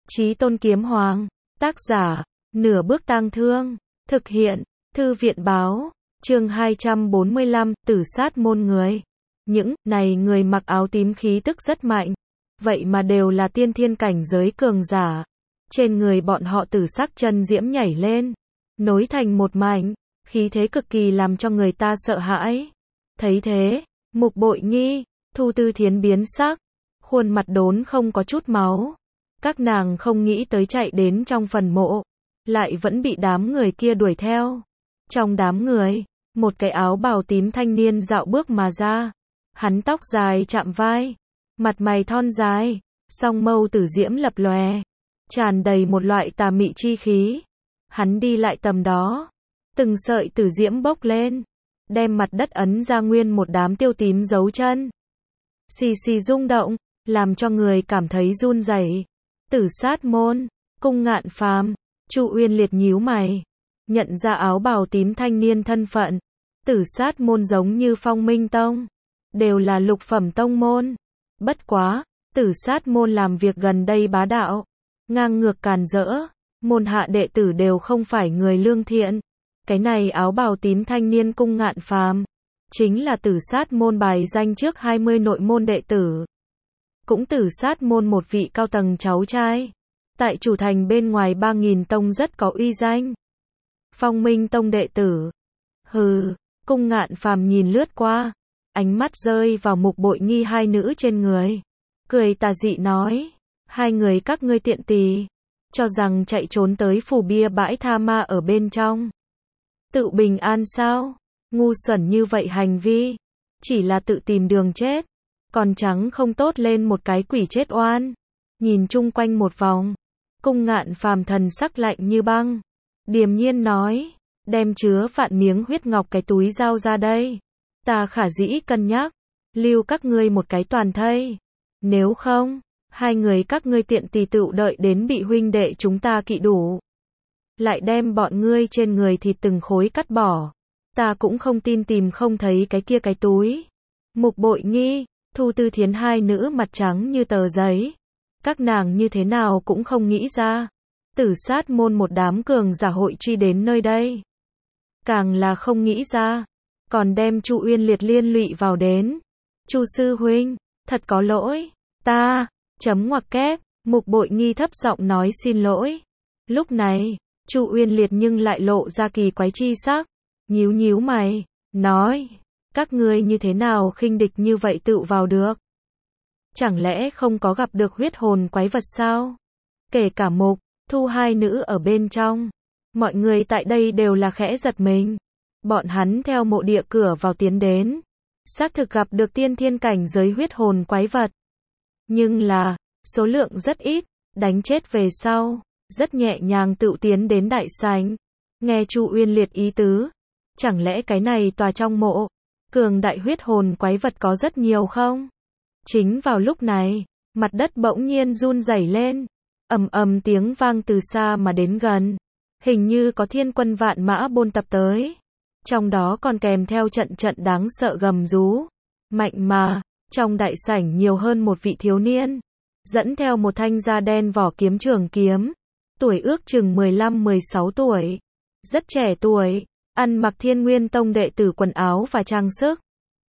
Chí Tôn Kiếm Hoàng, tác giả, Nửa Bước Tang Thương, thực hiện, Thư viện báo, chương 245, tử sát môn người. Những này người mặc áo tím khí tức rất mạnh, vậy mà đều là tiên thiên cảnh giới cường giả. Trên người bọn họ tử sắc chân diễm nhảy lên, nối thành một mảnh, khí thế cực kỳ làm cho người ta sợ hãi. Thấy thế, Mục Bội Nghi, Thu Tư Thiến biến sắc, khuôn mặt đốn không có chút máu. Các nàng không nghĩ tới chạy đến trong phần mộ, lại vẫn bị đám người kia đuổi theo. Trong đám người, một cái áo bào tím thanh niên dạo bước mà ra. Hắn tóc dài chạm vai, mặt mày thon dài, song mâu tử diễm lập lòe, tràn đầy một loại tà mị chi khí. Hắn đi lại tầm đó, từng sợi tử diễm bốc lên, đem mặt đất ấn ra nguyên một đám tiêu tím dấu chân. Xì xì rung động, làm cho người cảm thấy run rẩy. Tử sát môn, Cung Ngạn Phàm, Chu Uyên Liệt nhíu mày, nhận ra áo bào tím thanh niên thân phận. Tử sát môn giống như Phong Minh Tông, đều là lục phẩm tông môn. Bất quá, tử sát môn làm việc gần đây bá đạo, ngang ngược càn rỡ, môn hạ đệ tử đều không phải người lương thiện. Cái này áo bào tím thanh niên Cung Ngạn Phàm, chính là tử sát môn bài danh trước 20 nội môn đệ tử. Cũng tử sát môn một vị cao tầng cháu trai. Tại chủ thành bên ngoài 3000 tông rất có uy danh. Phong Minh Tông đệ tử. Hừ, Cung Ngạn Phàm nhìn lướt qua, ánh mắt rơi vào Mục Bội Nghi hai nữ trên người, cười tà dị nói, hai người các ngươi tiện tỳ, cho rằng chạy trốn tới phù bia bãi tha ma ở bên trong tự bình an sao? Ngu xuẩn như vậy hành vi, chỉ là tự tìm đường chết, còn trắng không tốt lên một cái quỷ chết oan. Nhìn chung quanh một vòng, Cung Ngạn Phàm thần sắc lạnh như băng, điềm nhiên nói, đem chứa vạn miếng huyết ngọc cái túi giao ra đây, ta khả dĩ cân nhắc, lưu các ngươi một cái toàn thây. Nếu không, hai người các ngươi tiện tỳ tựu đợi đến bị huynh đệ chúng ta kỵ đủ, lại đem bọn ngươi trên người thịt từng khối cắt bỏ. Ta cũng không tin tìm không thấy cái kia cái túi. Mục Bội Nghi, Thu Tư Thiến hai nữ mặt trắng như tờ giấy. Các nàng như thế nào cũng không nghĩ ra, tử sát môn một đám cường giả hội truy đến nơi đây. Càng là không nghĩ ra, còn đem Chu Uyên Liệt liên lụy vào đến. Chu sư huynh, thật có lỗi, ta, chấm ngoặc kép, Mục Bội Nghi thấp giọng nói xin lỗi. Lúc này, Chu Uyên Liệt nhưng lại lộ ra kỳ quái chi sắc, nhíu nhíu mày, nói, các ngươi như thế nào khinh địch như vậy tự vào được? Chẳng lẽ không có gặp được huyết hồn quái vật sao? Kể cả Mục, Thu hai nữ ở bên trong, mọi người tại đây đều là khẽ giật mình. Bọn hắn theo mộ địa cửa vào tiến đến, xác thực gặp được tiên thiên cảnh giới huyết hồn quái vật. Nhưng là, số lượng rất ít, đánh chết về sau, rất nhẹ nhàng tự tiến đến đại sảnh. Nghe Chu Uyên Liệt ý tứ, chẳng lẽ cái này tòa trong mộ, cường đại huyết hồn quái vật có rất nhiều không? Chính vào lúc này, mặt đất bỗng nhiên run rẩy lên, ầm ầm tiếng vang từ xa mà đến gần, hình như có thiên quân vạn mã bôn tập tới, trong đó còn kèm theo trận trận đáng sợ gầm rú, mạnh mà, trong đại sảnh nhiều hơn một vị thiếu niên, dẫn theo một thanh da đen vỏ kiếm trường kiếm, tuổi ước chừng 15-16 tuổi, rất trẻ tuổi, ăn mặc Thiên Nguyên Tông đệ tử quần áo và trang sức,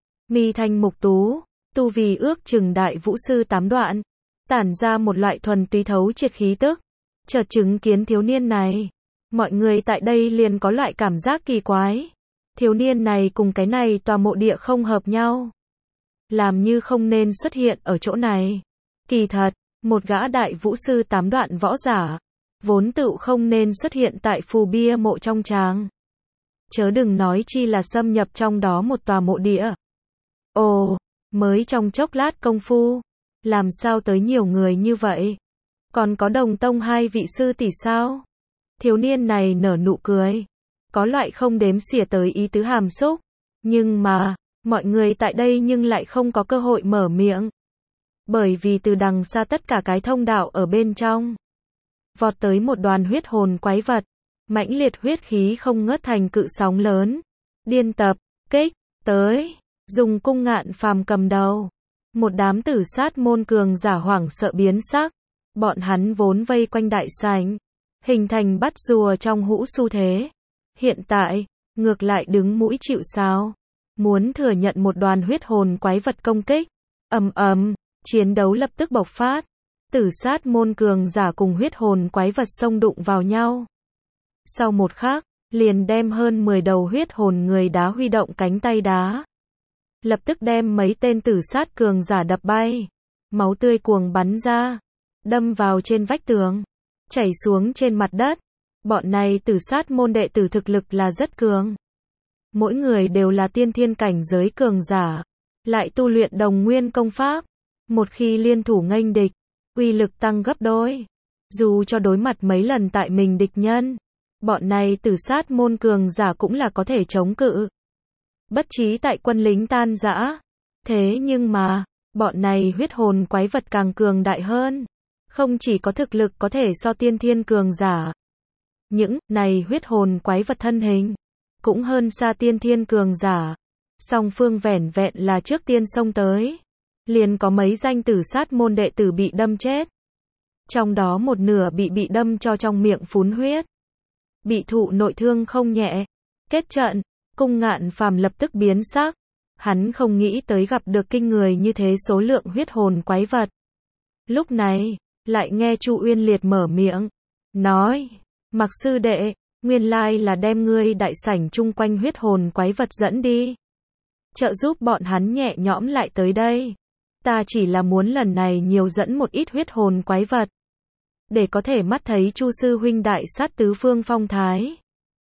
mi thanh mục tú, tu vi ước chừng đại vũ sư 8 đoạn, tản ra một loại thuần túy thấu triệt khí tức. Chợt chứng kiến thiếu niên này, mọi người tại đây liền có loại cảm giác kỳ quái. Thiếu niên này cùng cái này tòa mộ địa không hợp nhau, làm như không nên xuất hiện ở chỗ này. Kỳ thật, một gã đại vũ sư 8 đoạn võ giả, vốn tựu không nên xuất hiện tại phù bia mộ trong tràng. Chớ đừng nói chi là xâm nhập trong đó một tòa mộ địa. Ồ, mới trong chốc lát công phu, làm sao tới nhiều người như vậy? Còn có đồng tông hai vị sư tỷ sao? Thiếu niên này nở nụ cười, có loại không đếm xỉa tới ý tứ hàm xúc, nhưng mà, mọi người tại đây nhưng lại không có cơ hội mở miệng. Bởi vì từ đằng xa tất cả cái thông đạo ở bên trong, vọt tới một đoàn huyết hồn quái vật, mãnh liệt huyết khí không ngớt thành cự sóng lớn, điên tập, kích, tới, dùng Cung Ngạn Phàm cầm đầu. Một đám tử sát môn cường giả hoảng sợ biến sắc, Bọn hắn vốn vây quanh đại sảnh, hình thành bắt rùa trong hũ xu thế. Hiện tại, ngược lại đứng mũi chịu sào, muốn thừa nhận một đoàn huyết hồn quái vật công kích. Ầm ầm, chiến đấu lập tức bộc phát. Tử sát môn cường giả cùng huyết hồn quái vật xông đụng vào nhau. Sau một khắc, liền đem hơn 10 đầu huyết hồn người đá huy động cánh tay đá. Lập tức đem mấy tên tử sát cường giả đập bay. Máu tươi cuồng bắn ra, đâm vào trên vách tường, chảy xuống trên mặt đất. Bọn này tử sát môn đệ tử thực lực là rất cường. Mỗi người đều là tiên thiên cảnh giới cường giả, lại tu luyện đồng nguyên công pháp. Một khi liên thủ nghênh địch, uy lực tăng gấp đôi. Dù cho đối mặt mấy lần tại mình địch nhân, bọn này tử sát môn cường giả cũng là có thể chống cự. Bất trí tại quân lính tan rã. Thế nhưng mà, bọn này huyết hồn quái vật càng cường đại hơn. Không chỉ có thực lực có thể so tiên thiên cường giả. Những này huyết hồn quái vật thân hình cũng hơn xa tiên thiên cường giả. Song phương vẻn vẹn là trước tiên xông tới, liền có mấy danh tử sát môn đệ tử bị đâm chết. Trong đó một nửa bị đâm cho trong miệng phún huyết. Bị thụ nội thương không nhẹ. Kết trận, Cung Ngạn Phàm lập tức biến sắc. Hắn không nghĩ tới gặp được kinh người như thế số lượng huyết hồn quái vật. Lúc này, lại nghe Chu Uyên Liệt mở miệng, nói, Mặc sư đệ, nguyên lai là đem ngươi đại sảnh chung quanh huyết hồn quái vật dẫn đi. Trợ giúp bọn hắn nhẹ nhõm lại tới đây. Ta chỉ là muốn lần này nhiều dẫn một ít huyết hồn quái vật. Để có thể mắt thấy Chu sư huynh đại sát tứ phương phong thái.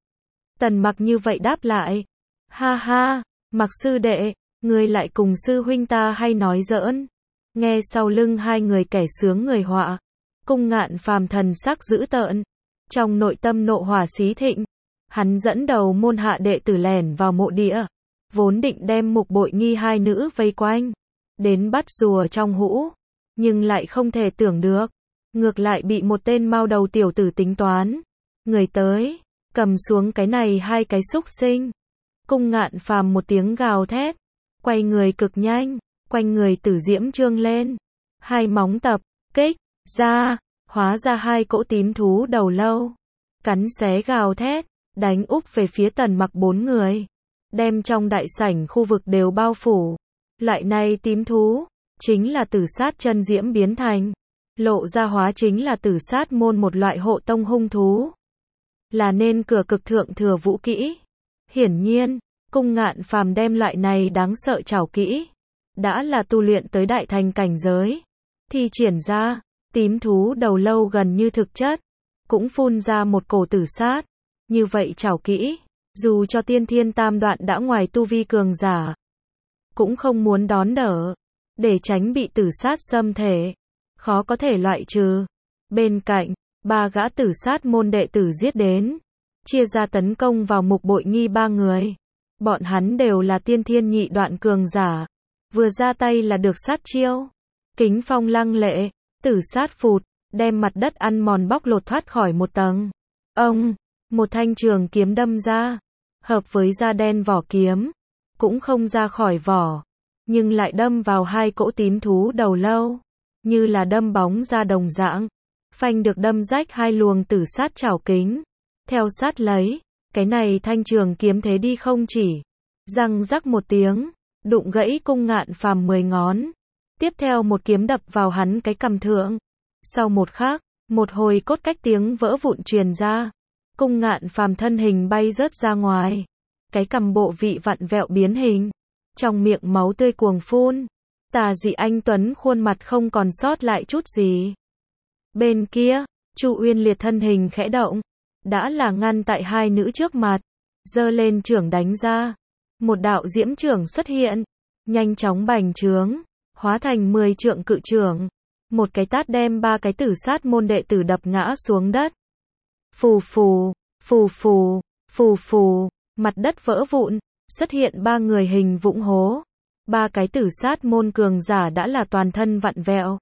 Tần Mặc như vậy đáp lại. Ha ha, Mặc sư đệ, ngươi lại cùng sư huynh ta hay nói giỡn. Nghe sau lưng hai người kẻ sướng người họa. Cung Ngạn Phàm thần sắc dữ tợn. Trong nội tâm nộ hỏa xí thịnh. Hắn dẫn đầu môn hạ đệ tử lẻn vào mộ địa. Vốn định đem Mục Bội Nghi hai nữ vây quanh. Đến bắt rùa trong hũ. Nhưng lại không thể tưởng được. Ngược lại bị một tên mao đầu tiểu tử tính toán. Người tới, cầm xuống cái này hai cái xúc sinh. Cung Ngạn Phàm một tiếng gào thét. Quay người cực nhanh. Quanh người tử diễm trương lên. Hai móng tập, kích, ra. Hóa ra hai cỗ tím thú đầu lâu. Cắn xé gào thét. Đánh úp về phía Tần Mặc bốn người. Đem trong đại sảnh khu vực đều bao phủ. Loại này tím thú, chính là tử sát chân diễm biến thành. Lộ ra hóa chính là tử sát môn một loại hộ tông hung thú. Là nên cửa cực thượng thừa vũ kỹ. Hiển nhiên, Cung Ngạn Phàm đem loại này đáng sợ trảo kỹ. Đã là tu luyện tới đại thành cảnh giới. Thi triển ra, tím thú đầu lâu gần như thực chất. Cũng phun ra một cổ tử sát. Như vậy trảo kỹ, dù cho tiên thiên tam đoạn đã ngoài tu vi cường giả. Cũng không muốn đón đỡ. Để tránh bị tử sát xâm thể. Khó có thể loại trừ. Bên cạnh, ba gã tử sát môn đệ tử giết đến. Chia ra tấn công vào Mục Bội Nghi ba người. Bọn hắn đều là tiên thiên nhị đoạn cường giả. Vừa ra tay là được sát chiêu. Kính phong lăng lệ, tử sát phụt, đem mặt đất ăn mòn bóc lột thoát khỏi một tầng. Ông, một thanh trường kiếm đâm ra. Hợp với da đen vỏ kiếm. Cũng không ra khỏi vỏ. Nhưng lại đâm vào hai cỗ tím thú đầu lâu. Như là đâm bóng ra đồng dạng. Phanh được đâm rách hai luồng tử sát trảo kính. Theo sát lấy, cái này thanh trường kiếm thế đi không chỉ. Răng rắc một tiếng, đụng gãy Cung Ngạn Phàm 10 ngón. Tiếp theo một kiếm đập vào hắn cái cằm thượng. Sau một khắc, một hồi cốt cách tiếng vỡ vụn truyền ra. Cung Ngạn Phàm thân hình bay rớt ra ngoài. Cái cằm bộ vị vặn vẹo biến hình. Trong miệng máu tươi cuồng phun. Tà dị anh tuấn khuôn mặt không còn sót lại chút gì. Bên kia, Chu Uyên Liệt thân hình khẽ động. Đã là ngăn tại hai nữ trước mặt. Giơ lên chưởng đánh ra. Một đạo diễm chưởng xuất hiện. Nhanh chóng bành trướng. Hóa thành 10 trượng cự chưởng. Một cái tát đem ba cái tử sát môn đệ tử đập ngã xuống đất. Phù phù, phù phù, phù phù. Mặt đất vỡ vụn. Xuất hiện ba người hình vũng hố. Ba cái tử sát môn cường giả đã là toàn thân vặn vẹo.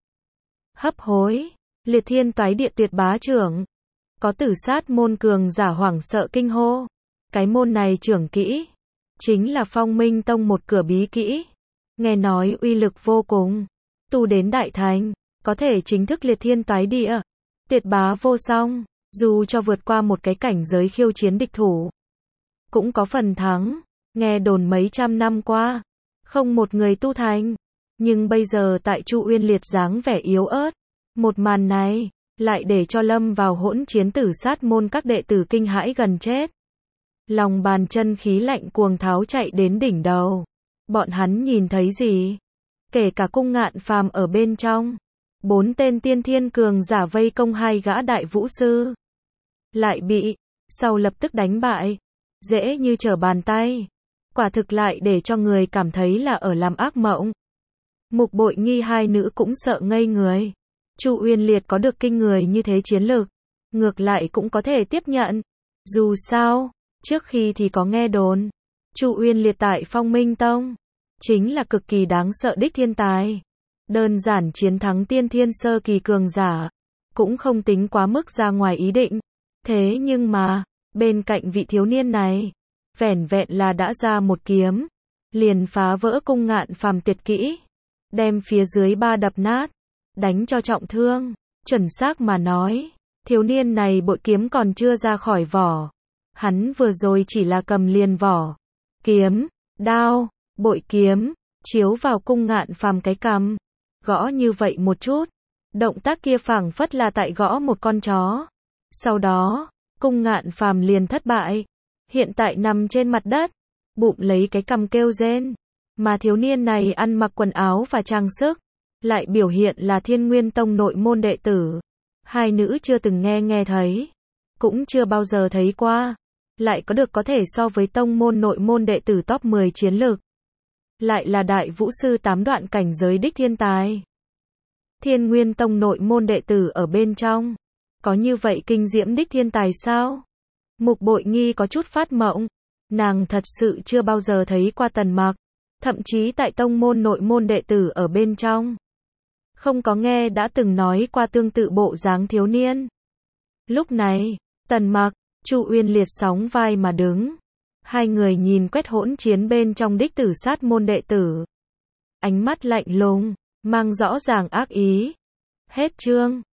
Hấp hối. Liệt thiên toái địa tuyệt bá trưởng. Có tử sát môn cường giả hoảng sợ kinh hô. Cái môn này trưởng kỹ. Chính là Phong Minh Tông một cửa bí kỹ. Nghe nói uy lực vô cùng. Tu đến đại thành. có thể chính thức liệt thiên toái địa, tuyệt bá vô song, dù cho vượt qua một cái cảnh giới khiêu chiến địch thủ, cũng có phần thắng. Nghe đồn mấy trăm năm qua, không một người tu thành, nhưng bây giờ tại Chu Uyên Liệt dáng vẻ yếu ớt, một màn này lại để cho lâm vào hỗn chiến tử sát môn các đệ tử kinh hãi gần chết. Lòng bàn chân khí lạnh cuồng tháo chạy đến đỉnh đầu. Bọn hắn nhìn thấy gì? Kể cả Cung Ngạn Phàm ở bên trong. 4 tên tiên thiên cường giả vây công 2 gã đại vũ sư. Lại bị, sau lập tức đánh bại. Dễ như trở bàn tay. Quả thực lại để cho người cảm thấy là ở làm ác mộng. Mục Bội Nghi hai nữ cũng sợ ngây người. Chu Uyên Liệt có được kinh người như thế chiến lực, ngược lại cũng có thể tiếp nhận. Dù sao, trước khi thì có nghe đồn, Chu Uyên Liệt tại Phong Minh Tông chính là cực kỳ đáng sợ đích thiên tài. Đơn giản chiến thắng tiên thiên sơ kỳ cường giả, cũng không tính quá mức ra ngoài ý định. Thế nhưng mà, bên cạnh vị thiếu niên này, vẻn vẹn là đã ra một kiếm, liền phá vỡ Cung Ngạn Phàm tuyệt kỹ, đem phía dưới 3 đập nát, đánh cho trọng thương. Chuẩn xác mà nói, thiếu niên này bội kiếm còn chưa ra khỏi vỏ. Hắn vừa rồi chỉ là cầm liền vỏ kiếm, đao, bội kiếm, chiếu vào Cung Ngạn Phàm cái cằm, gõ như vậy một chút. Động tác kia phảng phất là tại gõ một con chó. Sau đó, Cung Ngạn Phàm liền thất bại, hiện tại nằm trên mặt đất, bụng lấy cái cằm kêu rên. Mà thiếu niên này ăn mặc quần áo và trang sức, lại biểu hiện là Thiên Nguyên Tông nội môn đệ tử. Hai nữ chưa từng nghe thấy, cũng chưa bao giờ thấy qua, lại có được có thể so với tông môn nội môn đệ tử top 10 chiến lược. Lại là đại vũ sư 8 đoạn cảnh giới đích thiên tài. Thiên Nguyên Tông nội môn đệ tử ở bên trong, có như vậy kinh diễm đích thiên tài sao? Mục Bội Nghi có chút phát mộng, nàng thật sự chưa bao giờ thấy qua Tần Mặc, thậm chí tại tông môn nội môn đệ tử ở bên trong, không có nghe đã từng nói qua tương tự bộ dáng thiếu niên. Lúc này, Tần Mặc, Chu Uyên Liệt sóng vai mà đứng. Hai người nhìn quét hỗn chiến bên trong đích tử sát môn đệ tử. Ánh mắt lạnh lùng, mang rõ ràng ác ý. Hết chương.